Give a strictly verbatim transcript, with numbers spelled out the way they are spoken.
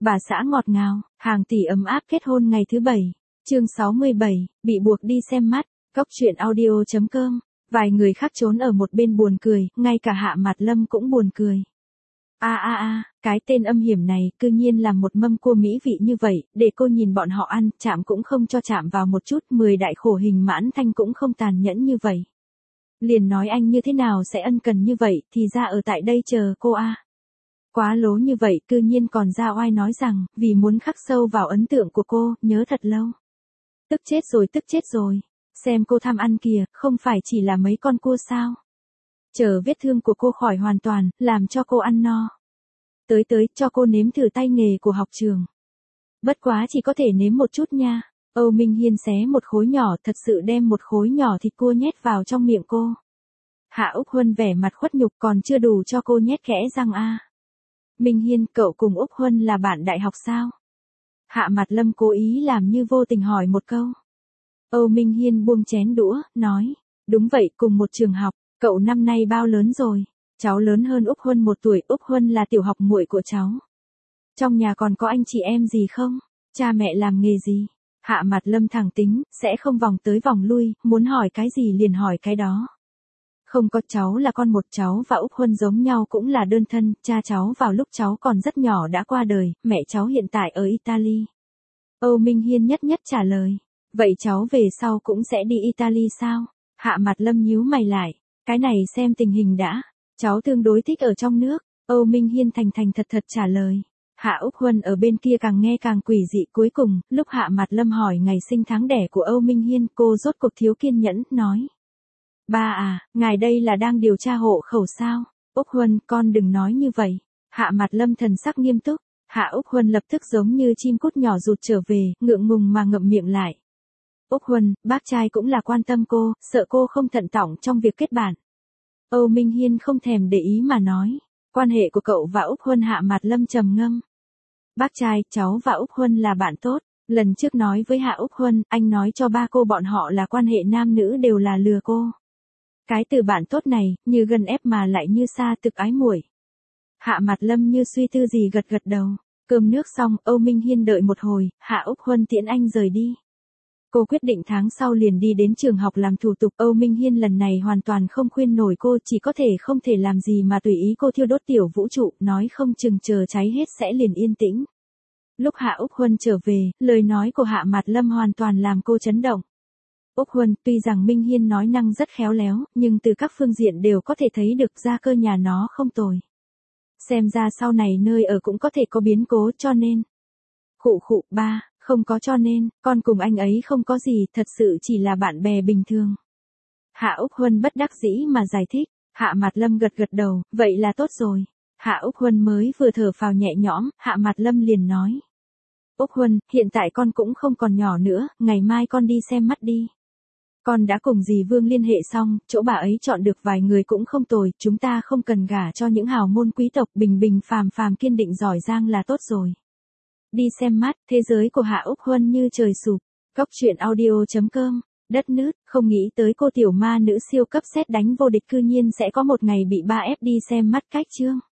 Bà xã ngọt ngào, hàng tỷ ấm áp kết hôn ngày thứ bảy. Chương sáu mươi bảy, bị buộc đi xem mắt. Cốc truyện audio chấm com. Vài người khác trốn ở một bên buồn cười, ngay cả Hạ Mạt Lâm cũng buồn cười. A a a, cái tên âm hiểm này, cư nhiên làm một mâm cua mỹ vị như vậy, để cô nhìn bọn họ ăn, chạm cũng không cho chạm vào một chút, mười đại khổ hình Mãn Thanh cũng không tàn nhẫn như vậy. Liền nói anh như thế nào sẽ ân cần như vậy, thì ra ở tại đây chờ cô a. Quá lố như vậy, cư nhiên còn ra oai nói rằng, vì muốn khắc sâu vào ấn tượng của cô, nhớ thật lâu. Tức chết rồi, tức chết rồi. Xem cô tham ăn kìa, không phải chỉ là mấy con cua sao. Chờ vết thương của cô khỏi hoàn toàn, làm cho cô ăn no. Tới tới, cho cô nếm thử tay nghề của học trường. Bất quá chỉ có thể nếm một chút nha. Âu Minh Hiên xé một khối nhỏ, thật sự đem một khối nhỏ thịt cua nhét vào trong miệng cô. Hạ Úc Huân vẻ mặt khuất nhục, còn chưa đủ cho cô nhét kẽ răng a. Minh Hiên, cậu cùng Úc Huân là bạn đại học sao? Hạ Mạt Lâm cố ý làm như vô tình hỏi một câu. Âu Minh Hiên buông chén đũa, nói, đúng vậy, cùng một trường học. Cậu năm nay bao lớn rồi? Cháu lớn hơn Úc Huân một tuổi, Úc Huân là tiểu học muội của cháu. Trong nhà còn có anh chị em gì không? Cha mẹ làm nghề gì? Hạ Mạt Lâm thẳng tính, sẽ không vòng tới vòng lui, muốn hỏi cái gì liền hỏi cái đó. Không có, cháu là con một, cháu và Úc Huân giống nhau cũng là đơn thân, cha cháu vào lúc cháu còn rất nhỏ đã qua đời, mẹ cháu hiện tại ở Italy. Âu Minh Hiên nhất nhất trả lời. Vậy cháu về sau cũng sẽ đi Italy sao? Hạ Mạt Lâm nhíu mày lại. Cái này xem tình hình đã. Cháu tương đối thích ở trong nước. Âu Minh Hiên thành thành thật thật trả lời. Hạ Úc Huân ở bên kia càng nghe càng quỷ dị, cuối cùng, lúc Hạ Mạt Lâm hỏi ngày sinh tháng đẻ của Âu Minh Hiên, cô rốt cuộc thiếu kiên nhẫn, nói. Ba à, ngài đây là đang điều tra hộ khẩu sao? Úc Huân, con đừng nói như vậy. Hạ Mạt Lâm thần sắc nghiêm túc. Hạ Úc Huân lập tức giống như chim cút nhỏ rụt trở về, ngượng ngùng mà ngậm miệng lại. Úc Huân, bác trai cũng là quan tâm cô, sợ cô không thận trọng trong việc kết bạn. Âu Minh Hiên không thèm để ý mà nói. Quan hệ của cậu và Úc Huân. Hạ Mạt Lâm trầm ngâm. Bác trai, cháu và Úc Huân là bạn tốt. Lần trước nói với Hạ Úc Huân, anh nói cho ba cô bọn họ là quan hệ nam nữ đều là lừa cô. Cái từ bạn tốt này, như gần ép mà lại như xa thực ái muội. Hạ Mạt Lâm như suy tư gì gật gật đầu. Cơm nước xong, Âu Minh Hiên đợi một hồi, Hạ Úc Huân tiễn anh rời đi. Cô quyết định tháng sau liền đi đến trường học làm thủ tục. Âu Minh Hiên lần này hoàn toàn không khuyên nổi cô, chỉ có thể không thể làm gì mà tùy ý cô thiêu đốt tiểu vũ trụ, nói không chừng chờ cháy hết sẽ liền yên tĩnh. Lúc Hạ Úc Huân trở về, lời nói của Hạ Mạt Lâm hoàn toàn làm cô chấn động. Úc Huân, tuy rằng Minh Hiên nói năng rất khéo léo, nhưng từ các phương diện đều có thể thấy được gia cơ nhà nó không tồi. Xem ra sau này nơi ở cũng có thể có biến cố, cho nên. Khụ khụ, ba, không có cho nên, con cùng anh ấy không có gì, thật sự chỉ là bạn bè bình thường. Hạ Úc Huân bất đắc dĩ mà giải thích. Hạ Mạt Lâm gật gật đầu, vậy là tốt rồi. Hạ Úc Huân mới vừa thở phào nhẹ nhõm, Hạ Mạt Lâm liền nói. Úc Huân, hiện tại con cũng không còn nhỏ nữa, ngày mai con đi xem mắt đi. Con đã cùng dì Vương liên hệ xong, chỗ bà ấy chọn được vài người cũng không tồi, chúng ta không cần gả cho những hào môn quý tộc, bình bình phàm phàm kiên định giỏi giang là tốt rồi. Đi xem mắt, thế giới của Hạ Úc Huân như trời sụp. Cốc truyện audio chấm com. Đất nứt, không nghĩ tới cô tiểu ma nữ siêu cấp sét đánh vô địch cư nhiên sẽ có một ngày bị ba ép đi xem mắt cách chương.